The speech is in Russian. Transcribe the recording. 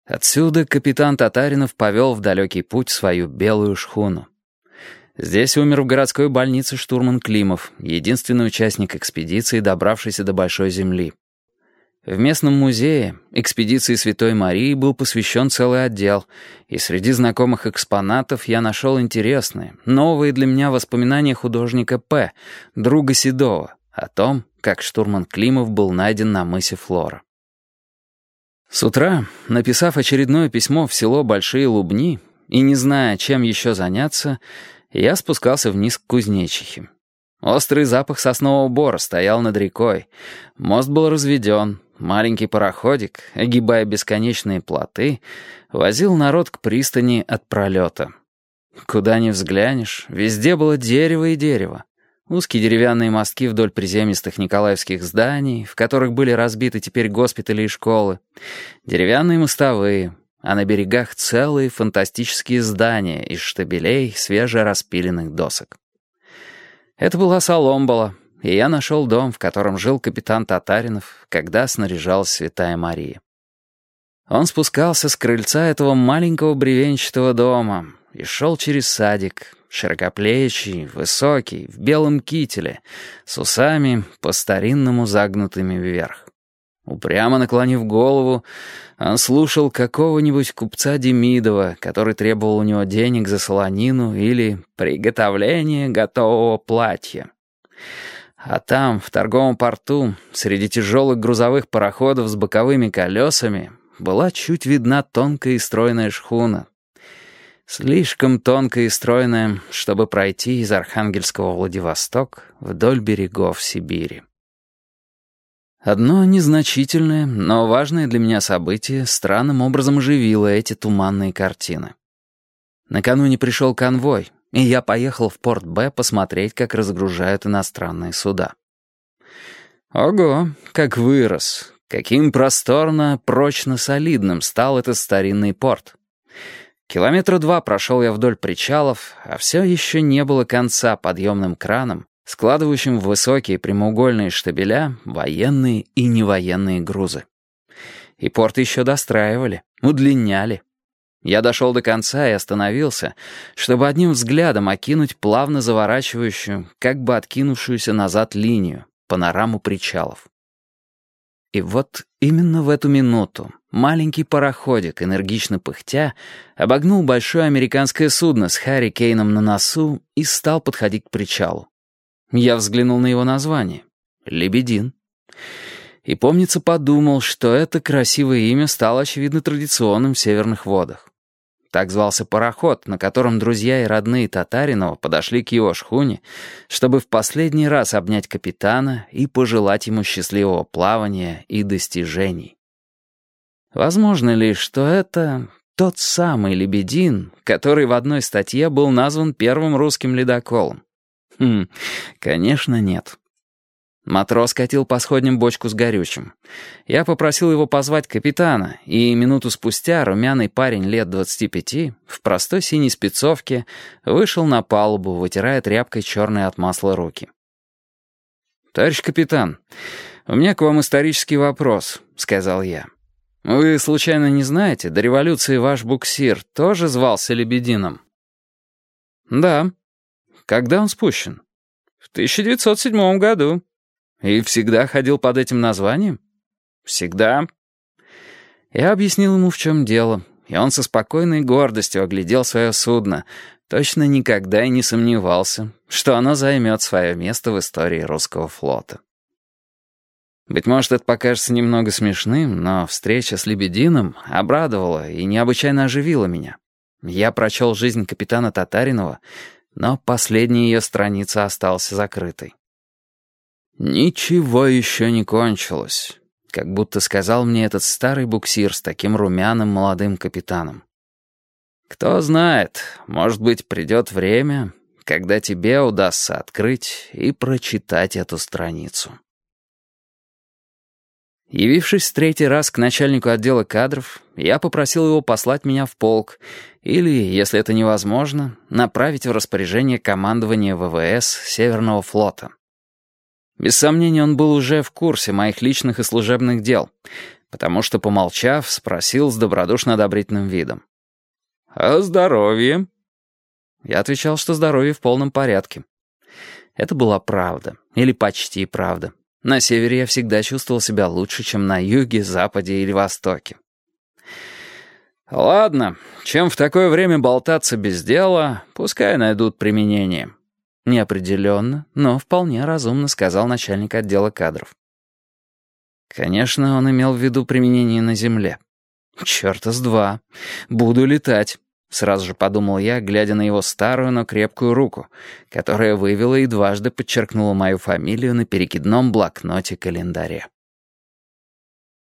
Отсюда капитан Татаринов повел в далекий путь свою белую шхуну. Здесь умер в городской больнице штурман Климов, единственный участник экспедиции, добравшийся до Большой Земли. В местном музее экспедиции Святой Марии был посвящен целый отдел, и среди знакомых экспонатов я нашел интересные, новые для меня воспоминания художника П., друга Седова, о том, как штурман Климов был найден на мысе Флора. С утра, написав очередное письмо в село Большие Лубни и не зная, чем еще заняться, я спускался вниз к Кузнечихе. Острый запах соснового бора стоял над рекой, мост был разведен, маленький пароходик, огибая бесконечные плоты, возил народ к пристани от пролета. Куда ни взглянешь, везде было дерево и дерево. Узкие деревянные мостки вдоль приземистых николаевских зданий, в которых были разбиты теперь госпитали и школы, деревянные мостовые, а на берегах целые фантастические здания из штабелей свежераспиленных досок. Это была Соломбола, и я нашел дом, в котором жил капитан Татаринов, когда снаряжалась Святая Мария. Он спускался с крыльца этого маленького бревенчатого дома и шел через садик, широкоплечий, высокий, в белом кителе, с усами по-старинному загнутыми вверх. Упрямо наклонив голову, он слушал какого-нибудь купца Демидова, который требовал у него денег за солонину или приготовление готового платья. А там, в торговом порту, среди тяжелых грузовых пароходов с боковыми колесами, была чуть видна тонкая и стройная шхуна. Слишком тонкая и стройная, чтобы пройти из Архангельского в Владивосток вдоль берегов Сибири. Одно незначительное, но важное для меня событие странным образом оживило эти туманные картины. Накануне пришел конвой, и я поехал в порт Б посмотреть, как разгружают иностранные суда. Ого, как вырос, каким просторно, прочно солидным стал этот старинный порт. Километра 2 прошел я вдоль причалов, а все еще не было конца подъемным кранам, складывающим в высокие прямоугольные штабеля военные и невоенные грузы. И порт еще достраивали, удлиняли. Я дошел до конца и остановился, чтобы одним взглядом окинуть плавно заворачивающую, как бы откинувшуюся назад линию, панораму причалов. И вот именно в эту минуту маленький пароходик, энергично пыхтя, обогнул большое американское судно с Харри Кейном на носу и стал подходить к причалу. Я взглянул на его название — «Лебедин». И, помнится, подумал, что это красивое имя стало, очевидно, традиционным в северных водах. Так звался пароход, на котором друзья и родные Татаринова подошли к его шхуне, чтобы в последний раз обнять капитана и пожелать ему счастливого плавания и достижений. Возможно ли, что это тот самый «Лебедин», который в одной статье был назван первым русским ледоколом? Конечно, нет. Матрос катил по сходням бочку с горючим. Я попросил его позвать капитана, и минуту спустя румяный парень лет 25 в простой синей спецовке вышел на палубу, вытирая тряпкой черные от масла руки. «Товарищ капитан, у меня к вам исторический вопрос», — сказал я. «Вы, случайно, не знаете, до революции ваш буксир тоже звался «Лебедином»?» «Да». «Когда он спущен?» «В 1907 году». «И всегда ходил под этим названием?» «Всегда». Я объяснил ему, в чем дело, и он со спокойной гордостью оглядел свое судно, точно никогда и не сомневался, что оно займет свое место в истории русского флота. Быть может, это покажется немного смешным, но встреча с «Лебедином» обрадовала и необычайно оживила меня. Я прочел жизнь капитана Татаринова, но последняя ее страница осталась закрытой. «Ничего еще не кончилось», как будто сказал мне этот старый буксир с таким румяным молодым капитаном. «Кто знает, может быть, придет время, когда тебе удастся открыть и прочитать эту страницу». Явившись в 3-й раз к начальнику отдела кадров, я попросил его послать меня в полк или, если это невозможно, направить в распоряжение командования ВВС Северного флота. Без сомнения, он был уже в курсе моих личных и служебных дел, потому что, помолчав, спросил с добродушно-одобрительным видом. «О здоровье?» Я отвечал, что здоровье в полном порядке. Это была правда, или почти правда. На севере я всегда чувствовал себя лучше, чем на юге, западе или востоке. «Ладно, чем в такое время болтаться без дела, пускай найдут применение». Неопределенно, но вполне разумно сказал начальник отдела кадров. Конечно, он имел в виду применение на земле. «Чёрта с два. Буду летать», — сразу же подумал я, глядя на его старую, но крепкую руку, которая вывела и дважды подчеркнула мою фамилию на перекидном блокноте-календаре.